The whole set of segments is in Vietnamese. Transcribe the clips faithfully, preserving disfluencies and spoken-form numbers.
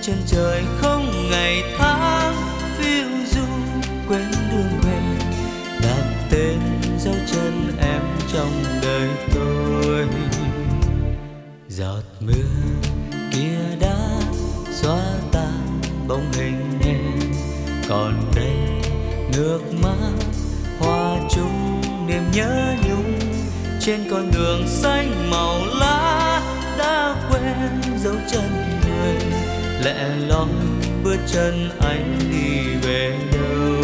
chân trời không ngày tháng phiêu du quên đường về, đặt tên dấu chân em trong đời tôi. Giọt mưa kia đã xóa tan bóng hình em, còn đây nước mắt hoa chung niềm nhớ nhung. Trên con đường xanh màu lá đã quen dấu chân người, lẻ loi bước chân anh đi về đâu.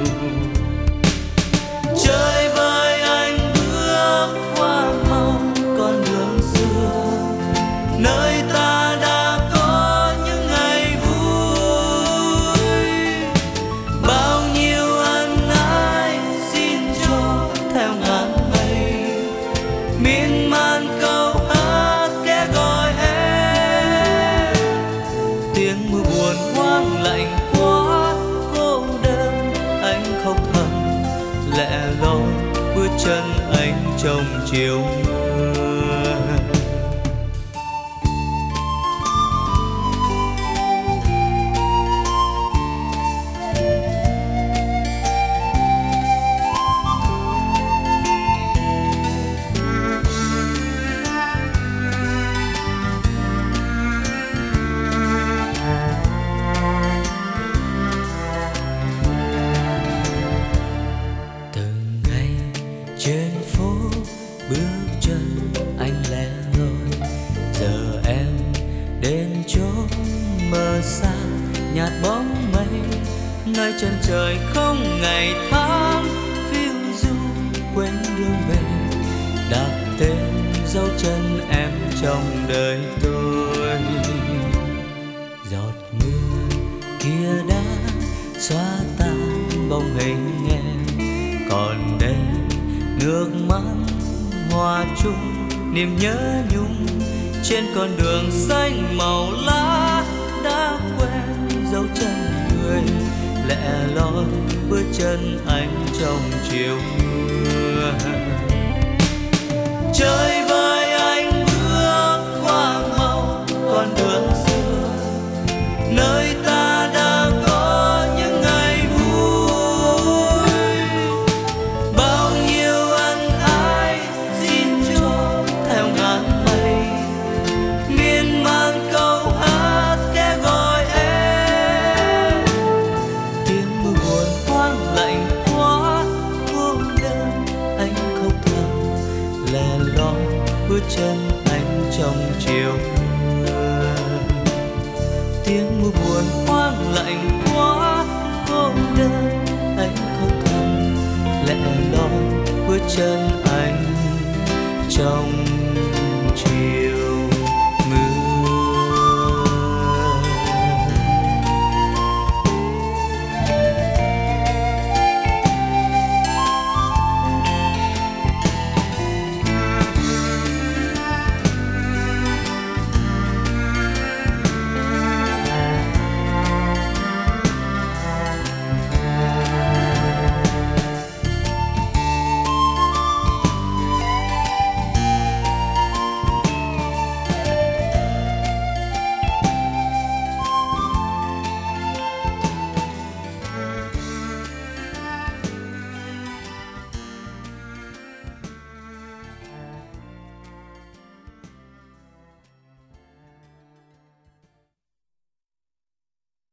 Chơi với anh bước qua màu con đường xưa, nơi ta đã có những ngày vui. Bao nhiêu ân ái xin cho theo ngàn mây, miên man câu hát kẻ gọi em. Tiếng mưa buồn hoang lạnh quá cô đơn, anh khóc thầm lẻ loi bước chân anh trong chiều mưa. Trên phố bước chân anh lẻ loi, giờ em đến chốn mơ xa nhạt bóng mây. Nơi chân trời không ngày tháng phiêu du quên đường về, đặt tên dấu chân em trong đời tôi. Giọt mưa kia đã xóa tan bóng hình em, còn đây nước mắt hoa chung niềm nhớ nhung. Trên con đường xanh màu lá đã quen dấu chân người, lẻ loi bước chân anh trong chiều mưa. Chơi với anh bước qua màu con đường xưa, nơi ta đã có những ngày vui. Bao nhiêu ân ái xin cho theo ngàn mây, miên man câu hát kẻ gọi em. Tiếng mưa buồn hoang lạnh quá cô đơn, anh khóc thầm lẻ loi bước chân anh trong chiều mưa. Tiếng mưa buồn hoang lạnh quá cô đơn, anh khóc thầm lẻ loi bước chân anh trong